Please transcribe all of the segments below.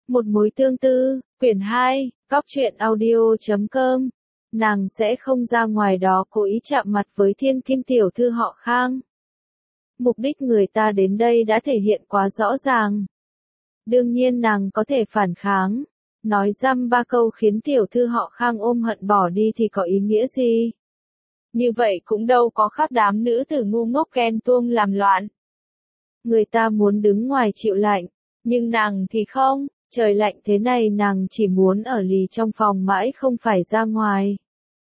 Một mối tương tư, quyển 2, góc truyện audio.com. Nàng sẽ không ra ngoài đó cố ý chạm mặt với thiên kim tiểu thư họ Khang. Mục đích người ta đến đây đã thể hiện quá rõ ràng. Đương nhiên nàng có thể phản kháng, nói dăm ba câu khiến tiểu thư họ Khang ôm hận bỏ đi thì có ý nghĩa gì? Như vậy cũng đâu có khắp đám nữ tử ngu ngốc ghen tuông làm loạn. Người ta muốn đứng ngoài chịu lạnh, nhưng nàng thì không, trời lạnh thế này nàng chỉ muốn ở lì trong phòng mãi không phải ra ngoài.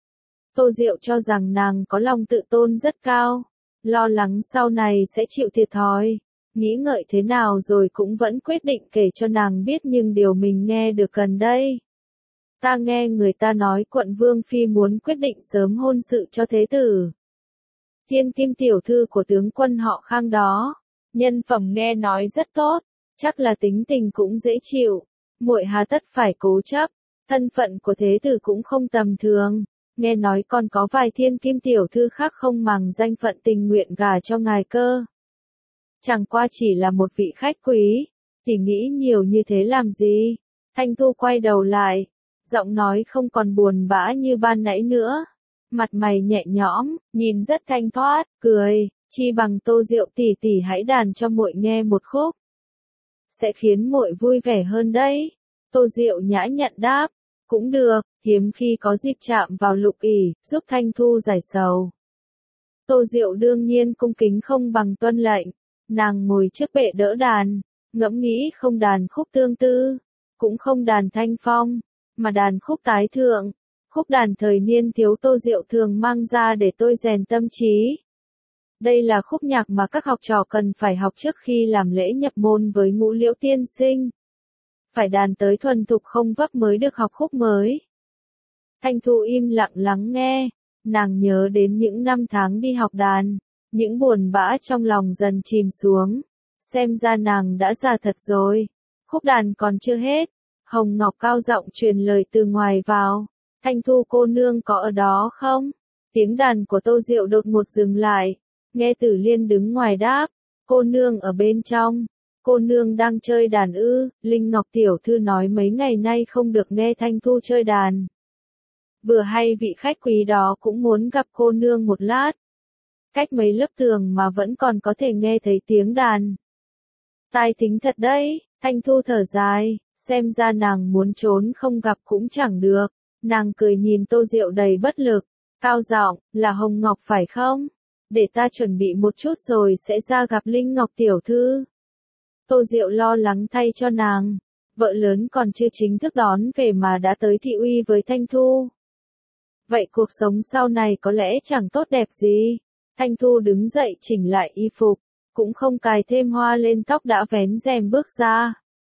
Tô Diệu cho rằng nàng có lòng tự tôn rất cao, lo lắng sau này sẽ chịu thiệt thòi, nghĩ ngợi thế nào rồi cũng vẫn quyết định kể cho nàng biết nhưng điều mình nghe được gần đây. Ta nghe người ta nói quận Vương Phi muốn quyết định sớm hôn sự cho thế tử. Thiên kim tiểu thư của tướng quân họ Khang đó, nhân phẩm nghe nói rất tốt, chắc là tính tình cũng dễ chịu, muội hà tất phải cố chấp, thân phận của thế tử cũng không tầm thường, nghe nói còn có vài thiên kim tiểu thư khác không màng danh phận tình nguyện gả cho ngài cơ. Chẳng qua chỉ là một vị khách quý, thì nghĩ nhiều như thế làm gì? Thanh Thu quay đầu lại, giọng nói không còn buồn bã như ban nãy nữa, mặt mày nhẹ nhõm, nhìn rất thanh thoát, cười, chi bằng Tô Diệu tỷ tỷ hãy đàn cho muội nghe một khúc, sẽ khiến muội vui vẻ hơn đấy. Tô Diệu nhã nhặn đáp, cũng được, hiếm khi có dịp chạm vào lục ỷ, giúp Thanh Thu giải sầu. Tô Diệu đương nhiên cung kính không bằng tuân lệnh, nàng ngồi trước bệ đỡ đàn, ngẫm nghĩ không đàn khúc tương tư, cũng không đàn thanh phong, mà đàn khúc tái thượng, khúc đàn thời niên thiếu Tô Diệu thường mang ra để tôi rèn tâm trí. Đây là khúc nhạc mà các học trò cần phải học trước khi làm lễ nhập môn với Ngũ Liễu tiên sinh. Phải đàn tới thuần thục không vấp mới được học khúc mới. Thanh Thu im lặng lắng nghe, nàng nhớ đến những năm tháng đi học đàn, những buồn bã trong lòng dần chìm xuống, xem ra nàng đã già thật rồi. Khúc đàn còn chưa hết, Hồng Ngọc cao giọng truyền lời từ ngoài vào, Thanh Thu cô nương có ở đó không? Tiếng đàn của Tô Diệu đột ngột dừng lại, nghe Tử Liên đứng ngoài đáp, cô nương ở bên trong. Cô nương đang chơi đàn ư? Linh Ngọc tiểu thư nói mấy ngày nay không được nghe Thanh Thu chơi đàn. Vừa hay vị khách quý đó cũng muốn gặp cô nương một lát. Cách mấy lớp tường mà vẫn còn có thể nghe thấy tiếng đàn. Tai thính thật đấy, Thanh Thu thở dài, xem ra nàng muốn trốn không gặp cũng chẳng được. Nàng cười nhìn Tô Diệu đầy bất lực, cao giọng, là Hồng Ngọc phải không? Để ta chuẩn bị một chút rồi sẽ ra gặp Linh Ngọc tiểu thư. Tô Diệu lo lắng thay cho nàng, vợ lớn còn chưa chính thức đón về mà đã tới thị uy với Thanh Thu. Vậy cuộc sống sau này có lẽ chẳng tốt đẹp gì. Thanh Thu đứng dậy chỉnh lại y phục, cũng không cài thêm hoa lên tóc đã vén rèm bước ra.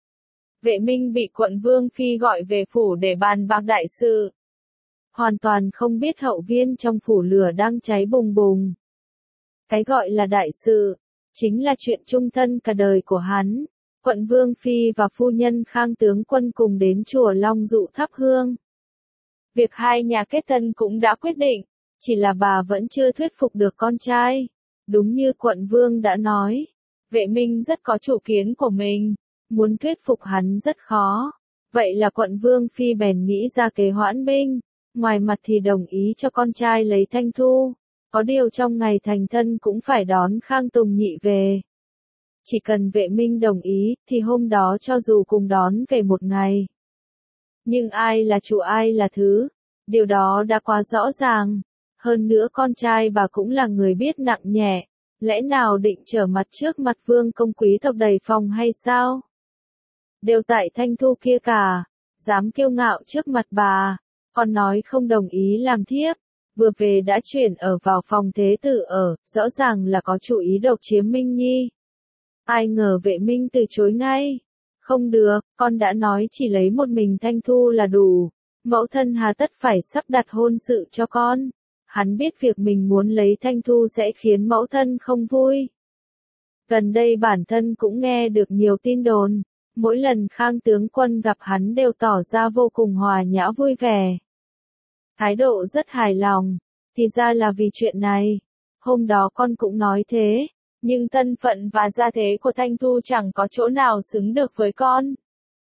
Vệ Minh bị quận Vương Phi gọi về phủ để bàn bạc đại sự. Hoàn toàn không biết hậu viên trong phủ lửa đang cháy bùng bùng. Cái gọi là đại sự, chính là chuyện chung thân cả đời của hắn. Quận Vương Phi và phu nhân Khang tướng quân cùng đến chùa Long Dụ thắp hương. Việc hai nhà kết thân cũng đã quyết định, chỉ là bà vẫn chưa thuyết phục được con trai. Đúng như quận Vương đã nói, Vệ Minh rất có chủ kiến của mình, muốn thuyết phục hắn rất khó. Vậy là quận Vương Phi bèn nghĩ ra kế hoãn binh, ngoài mặt thì đồng ý cho con trai lấy Thanh Thu. Có điều trong ngày thành thân cũng phải đón Khang Tùng Nhị về. Chỉ cần Vệ Minh đồng ý, thì hôm đó cho dù cùng đón về một ngày. Nhưng ai là chủ ai là thứ, điều đó đã quá rõ ràng. Hơn nữa con trai bà cũng là người biết nặng nhẹ, lẽ nào định trở mặt trước mặt vương công quý tộc đầy phòng hay sao? Đều tại Thanh Thu kia cả, dám kiêu ngạo trước mặt bà, còn nói không đồng ý làm thiếp. Vừa về đã chuyển ở vào phòng thế tử ở, rõ ràng là có chủ ý độc chiếm Minh Nhi. Ai ngờ Vệ Minh từ chối ngay. Không được, con đã nói chỉ lấy một mình Thanh Thu là đủ. Mẫu thân hà tất phải sắp đặt hôn sự cho con. Hắn biết việc mình muốn lấy Thanh Thu sẽ khiến mẫu thân không vui. Gần đây bản thân cũng nghe được nhiều tin đồn. Mỗi lần Khang tướng quân gặp hắn đều tỏ ra vô cùng hòa nhã vui vẻ. Thái độ rất hài lòng, thì ra là vì chuyện này. Hôm đó con cũng nói thế, nhưng thân phận và gia thế của Thanh Thu chẳng có chỗ nào xứng được với con.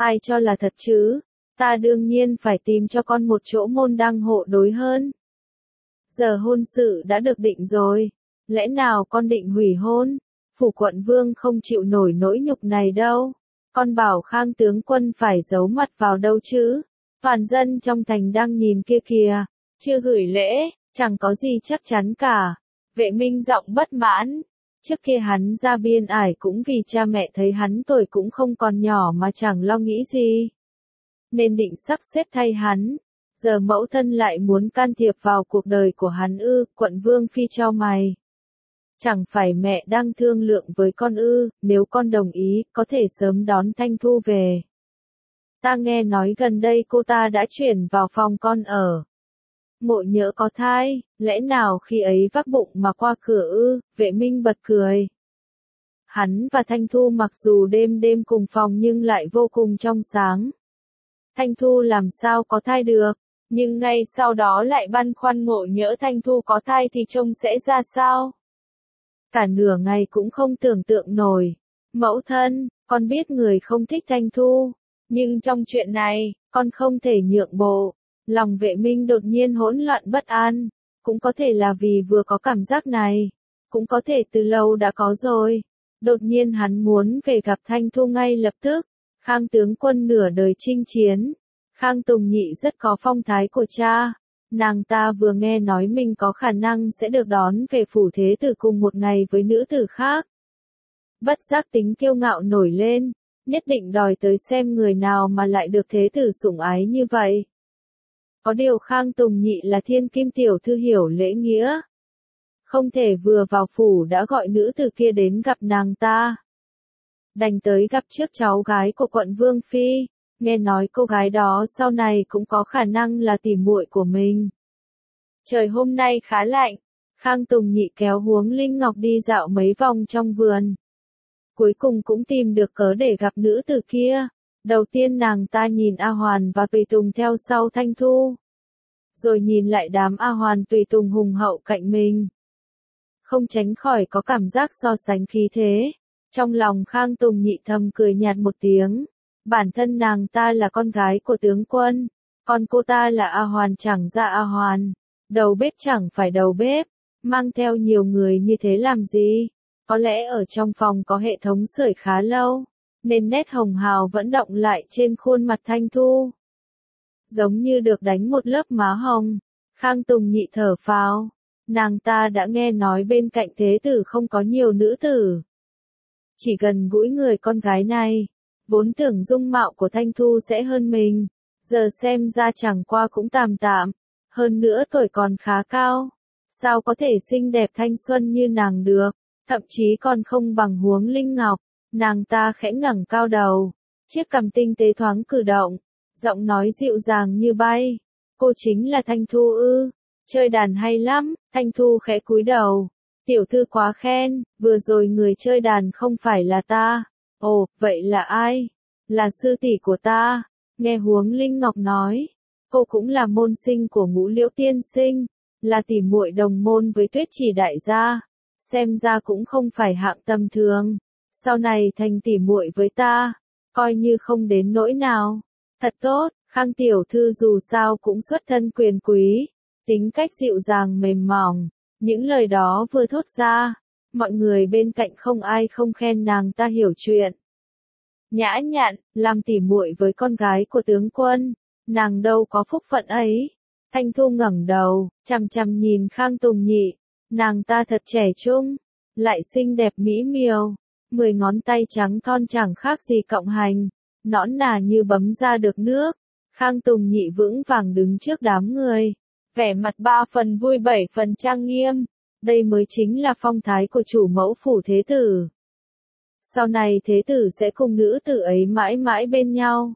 Ai cho là thật chứ? Ta đương nhiên phải tìm cho con một chỗ môn đăng hộ đối hơn. Giờ hôn sự đã được định rồi. Lẽ nào con định hủy hôn? Phủ quận vương không chịu nổi nỗi nhục này đâu. Con bảo Khang tướng quân phải giấu mặt vào đâu chứ? Toàn dân trong thành đang nhìn kia kìa. Chưa gửi lễ, chẳng có gì chắc chắn cả. Vệ Minh giọng bất mãn. Trước kia hắn ra biên ải cũng vì cha mẹ thấy hắn tuổi cũng không còn nhỏ mà chẳng lo nghĩ gì. Nên định sắp xếp thay hắn. Giờ mẫu thân lại muốn can thiệp vào cuộc đời của hắn ư? Quận vương phi chau mày. Chẳng phải mẹ đang thương lượng với con ư? Nếu con đồng ý, có thể sớm đón Thanh Thu về. Ta nghe nói gần đây cô ta đã chuyển vào phòng con ở. Ngộ nhỡ có thai, lẽ nào khi ấy vác bụng mà qua cửa ư? Vệ Minh bật cười. Hắn và Thanh Thu mặc dù đêm đêm cùng phòng nhưng lại vô cùng trong sáng. Thanh Thu làm sao có thai được, nhưng ngay sau đó lại băn khoăn ngộ nhỡ Thanh Thu có thai thì trông sẽ ra sao. Cả nửa ngày cũng không tưởng tượng nổi. Mẫu thân, con biết người không thích Thanh Thu, nhưng trong chuyện này, con không thể nhượng bộ. Lòng Vệ Minh đột nhiên hỗn loạn bất an, cũng có thể là vì vừa có cảm giác này, cũng có thể từ lâu đã có rồi. Đột nhiên hắn muốn về gặp Thanh Thu ngay lập tức. Khang tướng quân nửa đời chinh chiến. Khang Tùng Nhị rất có phong thái của cha. Nàng ta vừa nghe nói mình có khả năng sẽ được đón về phủ thế tử cùng một ngày với nữ tử khác. Bất giác tính kiêu ngạo nổi lên, nhất định đòi tới xem người nào mà lại được thế tử sủng ái như vậy. Có điều Khang Tùng Nhị là thiên kim tiểu thư hiểu lễ nghĩa. Không thể vừa vào phủ đã gọi nữ tử kia đến gặp nàng ta. Đành tới gặp trước cháu gái của quận Vương Phi, nghe nói cô gái đó sau này cũng có khả năng là tỉ muội của mình. Trời hôm nay khá lạnh, Khang Tùng Nhị kéo Huống Linh Ngọc đi dạo mấy vòng trong vườn. Cuối cùng cũng tìm được cớ để gặp nữ tử kia. Đầu tiên nàng ta nhìn A Hoàn và tùy tùng theo sau Thanh Thu. Rồi nhìn lại đám A Hoàn tùy tùng hùng hậu cạnh mình. Không tránh khỏi có cảm giác so sánh khí thế. Trong lòng Khang Tùng Nhị thầm cười nhạt một tiếng. Bản thân nàng ta là con gái của tướng quân. Còn cô ta là A Hoàn chẳng ra A Hoàn. Đầu bếp chẳng phải đầu bếp. Mang theo nhiều người như thế làm gì? Có lẽ ở trong phòng có hệ thống sưởi khá lâu. Nên nét hồng hào vẫn đọng lại trên khuôn mặt Thanh Thu. Giống như được đánh một lớp má hồng. Khang Tùng Nhị thở phào. Nàng ta đã nghe nói bên cạnh thế tử không có nhiều nữ tử. Chỉ gần gũi người con gái này. Vốn tưởng dung mạo của Thanh Thu sẽ hơn mình. Giờ xem ra chẳng qua cũng tạm tạm. Hơn nữa tuổi còn khá cao. Sao có thể xinh đẹp thanh xuân như nàng được. Thậm chí còn không bằng Huống Linh Ngọc. Nàng ta khẽ ngẩng cao đầu. Chiếc cằm tinh tế thoáng cử động. Giọng nói dịu dàng như bay. Cô chính là Thanh Thu ư? Chơi đàn hay lắm. Thanh Thu khẽ cúi đầu. Tiểu thư quá khen, vừa rồi người chơi đàn không phải là ta. Ồ, vậy là ai? Là sư tỷ của ta. Nghe Huống Linh Ngọc nói. Cô cũng là môn sinh của Ngũ Liễu tiên sinh. Là tỉ muội đồng môn với Tuyết Chỉ đại gia. Xem ra cũng không phải hạng tầm thường. Sau này thành tỉ muội với ta. Coi như không đến nỗi nào. Thật tốt, Khang tiểu thư dù sao cũng xuất thân quyền quý. Tính cách dịu dàng mềm mỏng. Những lời đó vừa thốt ra. Mọi người bên cạnh không ai không khen nàng ta hiểu chuyện. Nhã nhặn, làm tỉ muội với con gái của tướng quân. Nàng đâu có phúc phận ấy. Thanh Thu ngẩng đầu, chằm chằm nhìn Khang Tùng Nhị. Nàng ta thật trẻ trung, lại xinh đẹp mỹ miều. 10 ngón tay trắng thon chẳng khác gì cọng hành. Nõn nà như bấm ra được nước. Khang Tùng Nhị vững vàng đứng trước đám người. Vẻ mặt 3 phần vui 7 phần trang nghiêm. Đây mới chính là phong thái của chủ mẫu phủ thế tử. Sau này thế tử sẽ cùng nữ tử ấy mãi mãi bên nhau.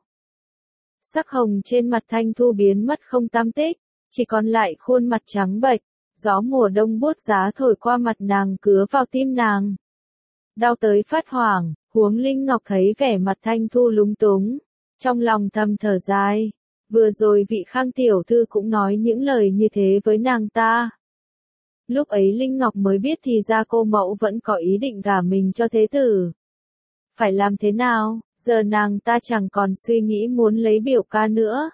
Sắc hồng trên mặt Thanh Thu biến mất không tăm tích, chỉ còn lại khuôn mặt trắng bệch. Gió mùa đông buốt giá thổi qua mặt nàng cứa vào tim nàng. Đau tới phát hoảng, Huống Linh Ngọc thấy vẻ mặt Thanh Thu lúng túng. Trong lòng thầm thở dài. Vừa rồi vị Khang tiểu thư cũng nói những lời như thế với nàng ta. Lúc ấy Linh Ngọc mới biết thì ra cô mẫu vẫn có ý định gả mình cho thế tử. Phải làm thế nào? Giờ nàng ta chẳng còn suy nghĩ muốn lấy biểu ca nữa.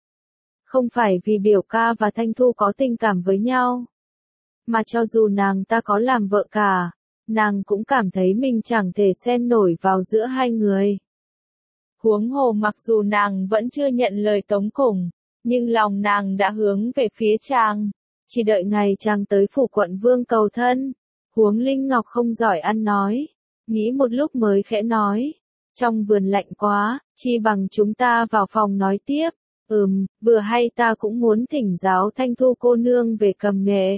Không phải vì biểu ca và Thanh Thu có tình cảm với nhau. Mà cho dù nàng ta có làm vợ cả, nàng cũng cảm thấy mình chẳng thể xen nổi vào giữa hai người. Huống hồ mặc dù nàng vẫn chưa nhận lời tống cùng, nhưng lòng nàng đã hướng về phía chàng. Chỉ đợi ngày chàng tới phủ quận vương cầu thân. Huống Linh Ngọc không giỏi ăn nói. Nghĩ một lúc mới khẽ nói. Trong vườn lạnh quá, chi bằng chúng ta vào phòng nói tiếp. Vừa hay ta cũng muốn thỉnh giáo Thanh Thu cô nương về cầm nghệ.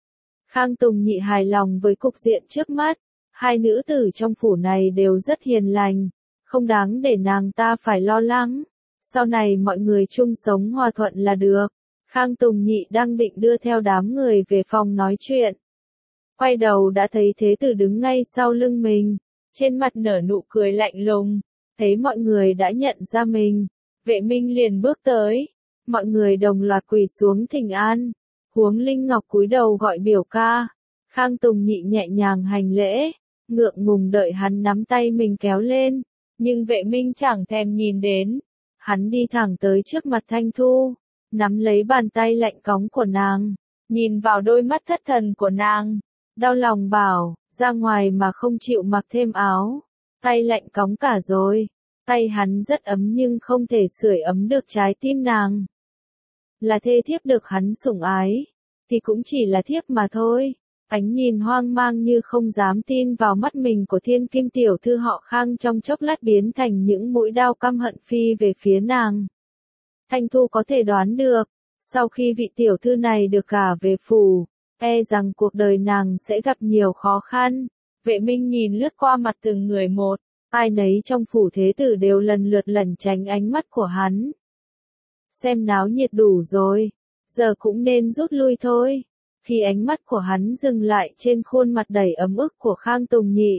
Khang Tùng Nhị hài lòng với cục diện trước mắt. Hai nữ tử trong phủ này đều rất hiền lành. Không đáng để nàng ta phải lo lắng. Sau này mọi người chung sống hòa thuận là được. Khang Tùng Nhị đang định đưa theo đám người về phòng nói chuyện. Quay đầu đã thấy Thế Tử đứng ngay sau lưng mình. Trên mặt nở nụ cười lạnh lùng. Thấy mọi người đã nhận ra mình. Vệ Minh liền bước tới. Mọi người đồng loạt quỳ xuống thỉnh an. Huống Linh Ngọc cúi đầu gọi biểu ca. Khang Tùng Nhị nhẹ nhàng hành lễ. Ngượng ngùng đợi hắn nắm tay mình kéo lên. Nhưng Vệ Minh chẳng thèm nhìn đến. Hắn đi thẳng tới trước mặt Thanh Thu. Nắm lấy bàn tay lạnh cóng của nàng. Nhìn vào đôi mắt thất thần của nàng. Đau lòng bảo, ra ngoài mà không chịu mặc thêm áo. Tay lạnh cóng cả rồi. Tay hắn rất ấm nhưng không thể sưởi ấm được trái tim nàng. Là thê thiếp được hắn sủng ái. Thì cũng chỉ là thiếp mà thôi. Ánh nhìn hoang mang như không dám tin vào mắt mình của thiên kim tiểu thư họ Khang trong chốc lát biến thành những mũi đao căm hận phi về phía nàng. Thanh Thu có thể đoán được, sau khi vị tiểu thư này được gả về phủ, e rằng cuộc đời nàng sẽ gặp nhiều khó khăn. Vệ Minh nhìn lướt qua mặt từng người một, ai nấy trong phủ Thế Tử đều lần lượt lẩn tránh ánh mắt của hắn. Xem náo nhiệt đủ rồi, giờ cũng nên rút lui thôi. Khi ánh mắt của hắn dừng lại trên khuôn mặt đầy ấm ức của Khang Tùng Nhị.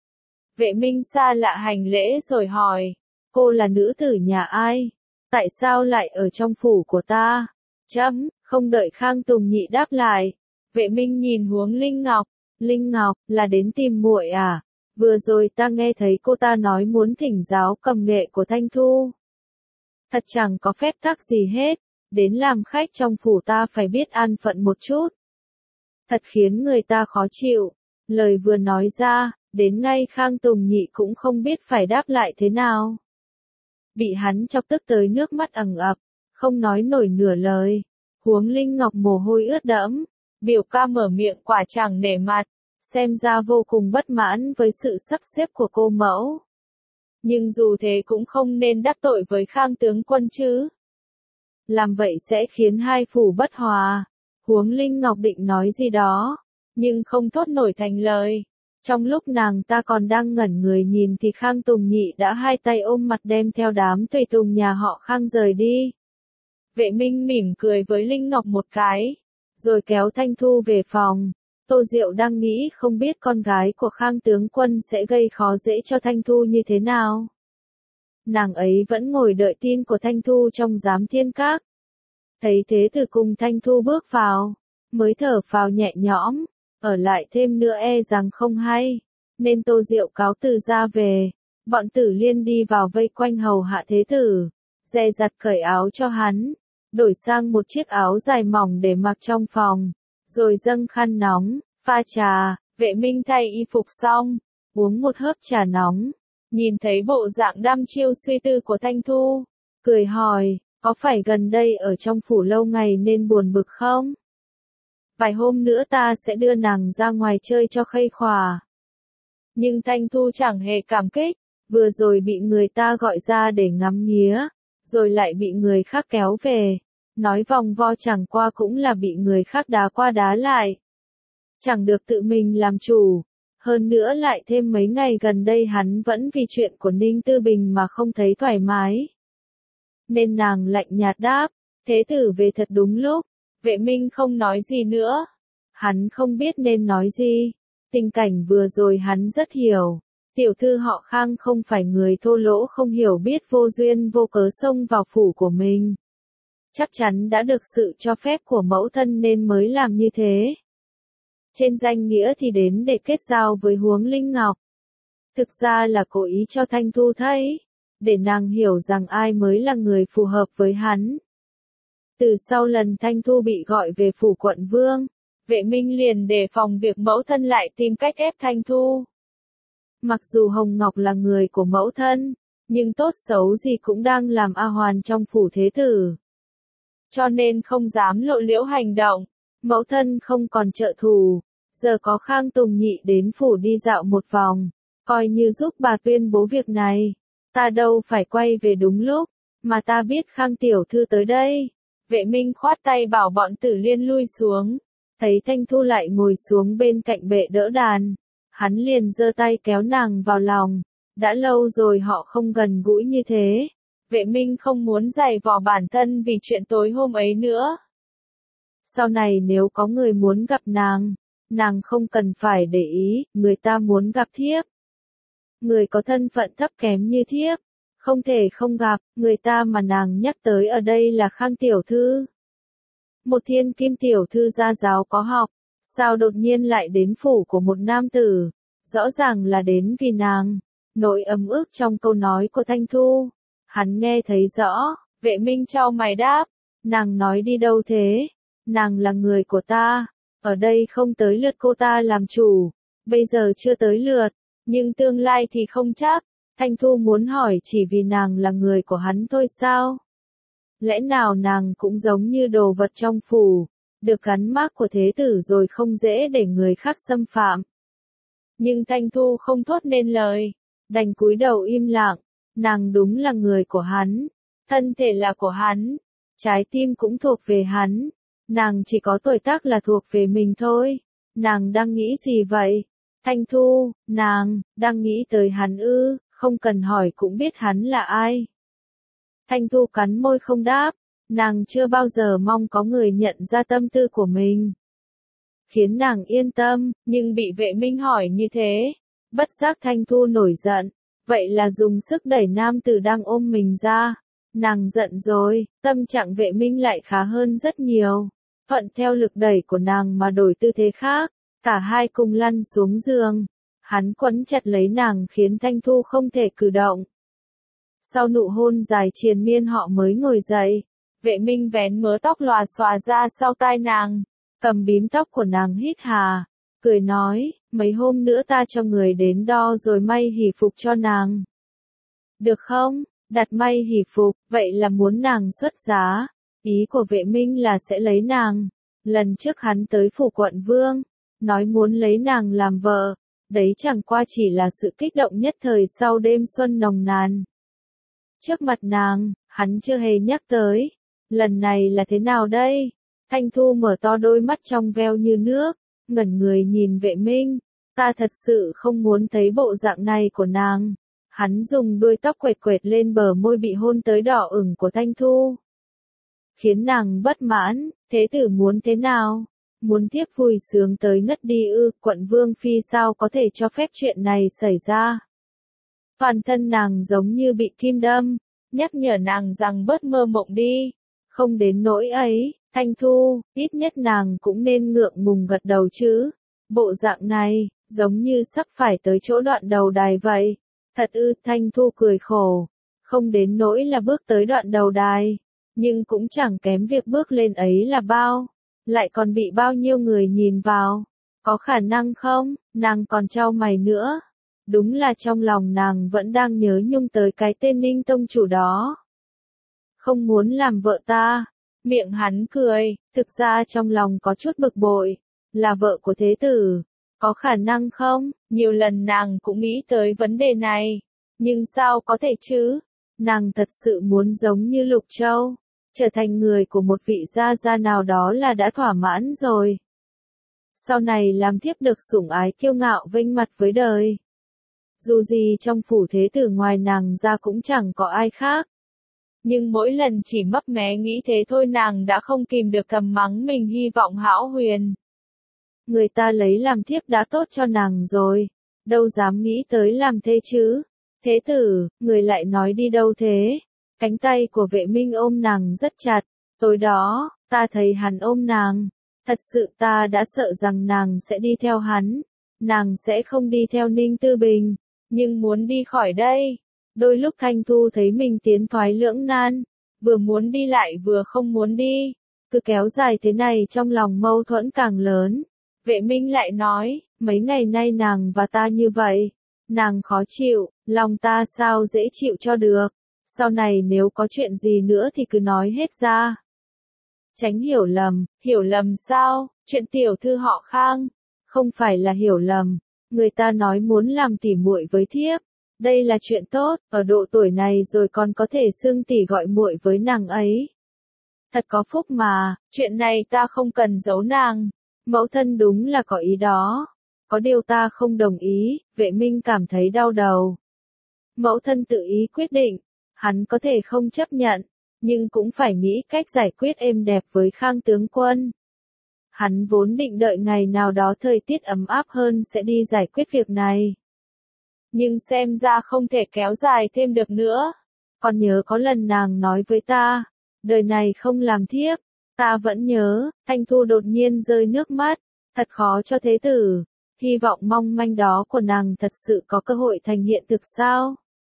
Vệ Minh xa lạ hành lễ rồi hỏi, cô là nữ tử nhà ai? Tại sao lại ở trong phủ của ta? Không đợi Khang Tùng Nhị đáp lại. Vệ Minh nhìn Huống Linh Ngọc. Linh Ngọc, là đến tìm muội à? Vừa rồi ta nghe thấy cô ta nói muốn thỉnh giáo cầm nghệ của Thanh Thu. Thật chẳng có phép tắc gì hết. Đến làm khách trong phủ ta phải biết an phận một chút. Thật khiến người ta khó chịu. Lời vừa nói ra, đến ngay Khang Tùng Nhị cũng không biết phải đáp lại thế nào. Bị hắn chọc tức tới nước mắt ẩn ập, không nói nổi nửa lời. Huống Linh Ngọc mồ hôi ướt đẫm, biểu ca mở miệng quả chẳng nể mặt, xem ra vô cùng bất mãn với sự sắp xếp của cô mẫu. Nhưng dù thế cũng không nên đắc tội với Khang tướng quân chứ. Làm vậy sẽ khiến hai phủ bất hòa. Huống Linh Ngọc định nói gì đó, nhưng không thốt nổi thành lời. Trong lúc nàng ta còn đang ngẩn người nhìn thì Khang Tùng Nhị đã hai tay ôm mặt đem theo đám tùy tùng nhà họ Khang rời đi. Vệ Minh mỉm cười với Linh Ngọc một cái, rồi kéo Thanh Thu về phòng. Tô Diệu đang nghĩ không biết con gái của Khang tướng quân sẽ gây khó dễ cho Thanh Thu như thế nào. Nàng ấy vẫn ngồi đợi tin của Thanh Thu trong Giám Thiên Các. Thấy Thế Tử cùng Thanh Thu bước vào, mới thở phào nhẹ nhõm. Ở lại thêm nữa e rằng không hay, nên Tô Diệu cáo từ ra về. Bọn Tử Liên đi vào vây quanh hầu hạ Thế Tử, dè dặt cởi áo cho hắn, đổi sang một chiếc áo dài mỏng để mặc trong phòng, rồi dâng khăn nóng, pha trà. Vệ Minh thay y phục xong, uống một hớp trà nóng, nhìn thấy bộ dạng đăm chiêu suy tư của Thanh Thu, cười hỏi, có phải gần đây ở trong phủ lâu ngày nên buồn bực không? Vài hôm nữa ta sẽ đưa nàng ra ngoài chơi cho khuây khỏa. Nhưng Thanh Thu chẳng hề cảm kích, vừa rồi bị người ta gọi ra để ngắm nghía, rồi lại bị người khác kéo về. Nói vòng vo chẳng qua cũng là bị người khác đá qua đá lại. Chẳng được tự mình làm chủ. Hơn nữa lại thêm mấy ngày gần đây hắn vẫn vì chuyện của Ninh Tư Bình mà không thấy thoải mái. Nên nàng lạnh nhạt đáp, Thế Tử về thật đúng lúc. Vệ Minh không nói gì nữa. Hắn không biết nên nói gì. Tình cảnh vừa rồi hắn rất hiểu. Tiểu thư họ Khang không phải người thô lỗ không hiểu biết vô duyên vô cớ xông vào phủ của mình. Chắc chắn đã được sự cho phép của mẫu thân nên mới làm như thế. Trên danh nghĩa thì đến để kết giao với Huống Linh Ngọc. Thực ra là cố ý cho Thanh Thu thấy. để nàng hiểu rằng ai mới là người phù hợp với hắn. Từ sau lần Thanh Thu bị gọi về phủ quận vương, Vệ Minh liền đề phòng việc mẫu thân lại tìm cách ép Thanh Thu. Mặc dù Hồng Ngọc là người của mẫu thân, nhưng tốt xấu gì cũng đang làm A Hoàn trong phủ thế tử. Cho nên không dám lộ liễu hành động, mẫu thân không còn trợ thù, giờ có Khang Tùng Nhị đến phủ đi dạo một vòng, coi như giúp bà tuyên bố việc này. Ta đâu phải quay về đúng lúc, mà ta biết Khang tiểu thư tới đây. Vệ Minh khoát tay bảo bọn Tử Liên lui xuống, thấy Thanh Thu lại ngồi xuống bên cạnh bệ đỡ đàn, hắn liền giơ tay kéo nàng vào lòng, đã lâu rồi họ không gần gũi như thế. Vệ Minh không muốn giày vò bản thân vì chuyện tối hôm ấy nữa. Sau này nếu có người muốn gặp nàng không cần phải để ý, người ta muốn gặp thiếp. Người có thân phận thấp kém như thiếp, không thể không gặp, người ta mà nàng nhắc tới ở đây là Khang tiểu thư. Một thiên kim tiểu thư gia giáo có học, sao đột nhiên lại đến phủ của một nam tử, rõ ràng là đến vì nàng. Nỗi ấm ức trong câu nói của Thanh Thu, hắn nghe thấy rõ. Vệ Minh chau mày đáp, nàng nói đi đâu thế? Nàng là người của ta, ở đây không tới lượt cô ta làm chủ, bây giờ chưa tới lượt, nhưng tương lai thì không chắc. Thanh Thu muốn hỏi chỉ vì nàng là người của hắn thôi sao? Lẽ nào nàng cũng giống như đồ vật trong phủ, được gắn mác của thế tử rồi không dễ để người khác xâm phạm. Nhưng Thanh Thu không thốt nên lời, đành cúi đầu im lặng. Nàng đúng là người của hắn, thân thể là của hắn, trái tim cũng thuộc về hắn, nàng chỉ có tuổi tác là thuộc về mình thôi. Nàng đang nghĩ gì vậy? Thanh Thu, nàng đang nghĩ tới hắn ư? Không cần hỏi cũng biết hắn là ai. Thanh Thu cắn môi không đáp, nàng chưa bao giờ mong có người nhận ra tâm tư của mình. Khiến nàng yên tâm, nhưng bị Vệ Minh hỏi như thế, bất giác Thanh Thu nổi giận, vậy là dùng sức đẩy nam tử đang ôm mình ra. Nàng giận rồi, tâm trạng Vệ Minh lại khá hơn rất nhiều, thuận theo lực đẩy của nàng mà đổi tư thế khác, cả hai cùng lăn xuống giường. Hắn quấn chặt lấy nàng khiến Thanh Thu không thể cử động. Sau nụ hôn dài triền miên họ mới ngồi dậy. Vệ Minh vén mớ tóc lòa xòa ra sau tai nàng, cầm bím tóc của nàng hít hà, cười nói, mấy hôm nữa ta cho người đến đo rồi may hỷ phục cho nàng. Được không? Đặt may hỷ phục, vậy là muốn nàng xuất giá. Ý của Vệ Minh là sẽ lấy nàng. Lần trước hắn tới phủ quận vương, nói muốn lấy nàng làm vợ. Đấy chẳng qua chỉ là sự kích động nhất thời sau đêm xuân nồng nàn. Trước mặt nàng, hắn chưa hề nhắc tới. Lần này là thế nào đây? Thanh Thu mở to đôi mắt trong veo như nước, ngẩn người nhìn Vệ Minh. Ta thật sự không muốn thấy bộ dạng này của nàng. Hắn dùng đuôi tóc quệt quệt lên bờ môi bị hôn tới đỏ ửng của Thanh Thu. Khiến nàng bất mãn, thế tử muốn thế nào? Muốn tiếp vui sướng tới ngất đi ư? Quận vương phi sao có thể cho phép chuyện này xảy ra? Toàn thân nàng giống như bị kim đâm, nhắc nhở nàng rằng bớt mơ mộng đi. Không đến nỗi ấy, Thanh Thu, ít nhất nàng cũng nên ngượng ngùng gật đầu chứ. Bộ dạng này, giống như sắp phải tới chỗ đoạn đầu đài vậy. Thật ư? Thanh Thu cười khổ. Không đến nỗi là bước tới đoạn đầu đài, nhưng cũng chẳng kém việc bước lên ấy là bao. Lại còn bị bao nhiêu người nhìn vào. Có khả năng không? Nàng còn chau mày nữa. Đúng là trong lòng nàng vẫn đang nhớ nhung tới cái tên Ninh tông chủ đó. Không muốn làm vợ ta. Miệng hắn cười, thực ra trong lòng có chút bực bội. Là vợ của thế tử. Có khả năng không? Nhiều lần nàng cũng nghĩ tới vấn đề này. Nhưng sao có thể chứ? Nàng thật sự muốn giống như Lục Châu, trở thành người của một vị gia gia nào đó là đã thỏa mãn rồi. Sau này làm thiếp được sủng ái kiêu ngạo vênh mặt với đời. Dù gì trong phủ thế tử ngoài nàng ra cũng chẳng có ai khác. Nhưng mỗi lần chỉ mấp mé nghĩ thế thôi nàng đã không kìm được thầm mắng mình hy vọng hão huyền. Người ta lấy làm thiếp đã tốt cho nàng rồi, đâu dám nghĩ tới làm thế chứ. Thế tử, người lại nói đi đâu thế? Cánh tay của Vệ Minh ôm nàng rất chặt, tối đó, ta thấy hắn ôm nàng. Thật sự ta đã sợ rằng nàng sẽ đi theo hắn, nàng sẽ không đi theo Ninh Tư Bình, nhưng muốn đi khỏi đây. Đôi lúc Thanh Thu thấy mình tiến thoái lưỡng nan, vừa muốn đi lại vừa không muốn đi, cứ kéo dài thế này trong lòng mâu thuẫn càng lớn. Vệ Minh lại nói, mấy ngày nay nàng và ta như vậy, nàng khó chịu, lòng ta sao dễ chịu cho được, sau này nếu có chuyện gì nữa thì cứ nói hết ra. Tránh hiểu lầm sao, chuyện tiểu thư họ Khang, không phải là hiểu lầm, người ta nói muốn làm tỉ muội với thiếp, đây là chuyện tốt, ở độ tuổi này rồi còn có thể xưng tỉ gọi muội với nàng ấy. Thật có phúc mà, chuyện này ta không cần giấu nàng, mẫu thân đúng là có ý đó, có điều ta không đồng ý, Vệ Minh cảm thấy đau đầu. Mẫu thân tự ý quyết định, hắn có thể không chấp nhận, nhưng cũng phải nghĩ cách giải quyết êm đẹp với Khang tướng quân. Hắn vốn định đợi ngày nào đó thời tiết ấm áp hơn sẽ đi giải quyết việc này. Nhưng xem ra không thể kéo dài thêm được nữa. Còn nhớ có lần nàng nói với ta, đời này không làm thiếp, ta vẫn nhớ, Thanh Thu đột nhiên rơi nước mắt, thật khó cho thế tử, hy vọng mong manh đó của nàng thật sự có cơ hội thành hiện thực sao?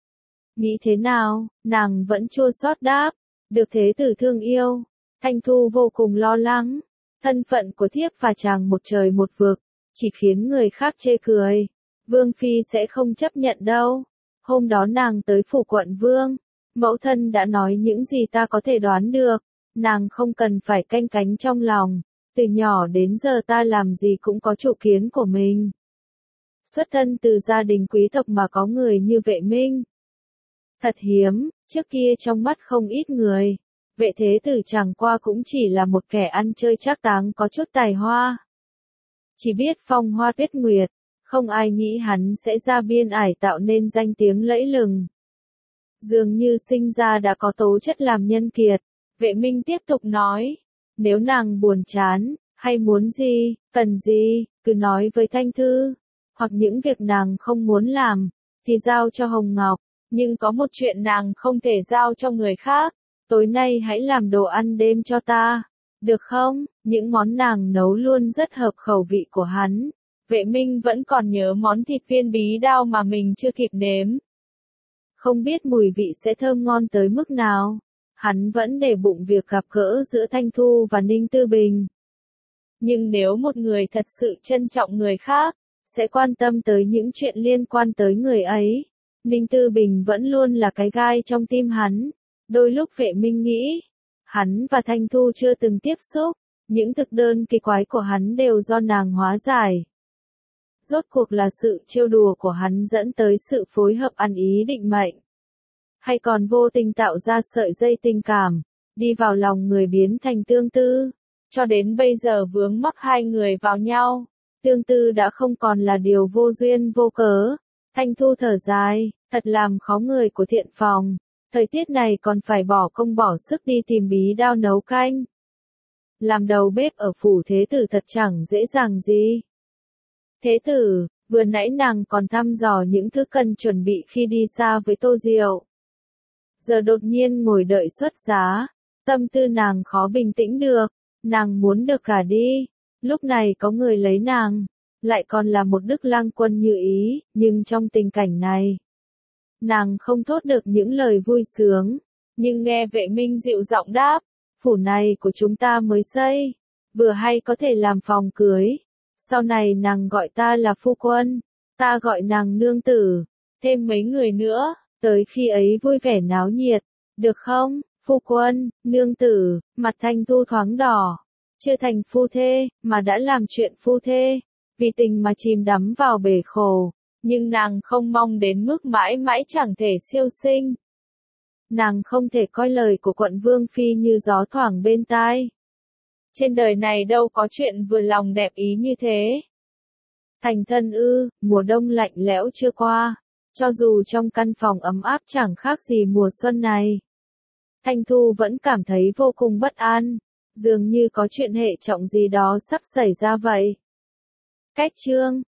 Nghĩ thế nào, nàng vẫn chua xót đáp, được thế tử thương yêu, Thanh Thu vô cùng lo lắng, thân phận của thiếp và chàng một trời một vực, chỉ khiến người khác chê cười, Vương Phi sẽ không chấp nhận đâu. Hôm đó nàng tới phủ quận Vương, mẫu thân đã nói những gì ta có thể đoán được, nàng không cần phải canh cánh trong lòng, từ nhỏ đến giờ ta làm gì cũng có chủ kiến của mình. Xuất thân từ gia đình quý tộc mà có người như Vệ Minh. Thật hiếm, trước kia trong mắt không ít người, Vệ thế tử chẳng qua cũng chỉ là một kẻ ăn chơi trác táng có chút tài hoa. Chỉ biết phong hoa tuyết nguyệt, không ai nghĩ hắn sẽ ra biên ải tạo nên danh tiếng lẫy lừng. Dường như sinh ra đã có tố chất làm nhân kiệt, Vệ Minh tiếp tục nói, nếu nàng buồn chán, hay muốn gì, cần gì, cứ nói với Thanh Thư, hoặc những việc nàng không muốn làm, thì giao cho Hồng Ngọc, nhưng có một chuyện nàng không thể giao cho người khác, tối nay hãy làm đồ ăn đêm cho ta, được không? Những món nàng nấu luôn rất hợp khẩu vị của hắn. Vệ Minh vẫn còn nhớ món thịt viên bí đao mà mình chưa kịp nếm. Không biết mùi vị sẽ thơm ngon tới mức nào. Hắn vẫn để bụng việc gặp gỡ giữa Thanh Thu và Ninh Tư Bình. Nhưng nếu một người thật sự trân trọng người khác, sẽ quan tâm tới những chuyện liên quan tới người ấy. Ninh Tư Bình vẫn luôn là cái gai trong tim hắn. Đôi lúc Vệ Minh nghĩ, hắn và Thanh Thu chưa từng tiếp xúc, những thực đơn kỳ quái của hắn đều do nàng hóa giải. Rốt cuộc là sự trêu đùa của hắn dẫn tới sự phối hợp ăn ý định mệnh. Hay còn vô tình tạo ra sợi dây tình cảm, đi vào lòng người biến thành tương tư, cho đến bây giờ vướng mắc hai người vào nhau, tương tư đã không còn là điều vô duyên vô cớ. Thanh Thu thở dài, thật làm khó người của Thiện Phòng, thời tiết này còn phải bỏ công bỏ sức đi tìm bí đao nấu canh. Làm đầu bếp ở phủ thế tử thật chẳng dễ dàng gì. Thế tử, vừa nãy nàng còn thăm dò những thứ cần chuẩn bị khi đi xa với Tô Diệu. Giờ đột nhiên ngồi đợi xuất giá, tâm tư nàng khó bình tĩnh được, nàng muốn được cả đi, lúc này có người lấy nàng, lại còn là một đức lang quân như ý, nhưng trong tình cảnh này, nàng không thốt được những lời vui sướng, nhưng nghe Vệ Minh dịu giọng đáp, phủ này của chúng ta mới xây, vừa hay có thể làm phòng cưới. Sau này nàng gọi ta là phu quân, ta gọi nàng nương tử, thêm mấy người nữa, tới khi ấy vui vẻ náo nhiệt, được không? Phu quân, nương tử, mặt Thanh Thu thoáng đỏ, chưa thành phu thê, mà đã làm chuyện phu thê, vì tình mà chìm đắm vào bể khổ, nhưng nàng không mong đến mức mãi mãi chẳng thể siêu sinh. Nàng không thể coi lời của quận Vương Phi như gió thoảng bên tai. Trên đời này đâu có chuyện vừa lòng đẹp ý như thế. Thành thân ư, mùa đông lạnh lẽo chưa qua, cho dù trong căn phòng ấm áp chẳng khác gì mùa xuân này. Thanh Thu vẫn cảm thấy vô cùng bất an, dường như có chuyện hệ trọng gì đó sắp xảy ra vậy. Cách chương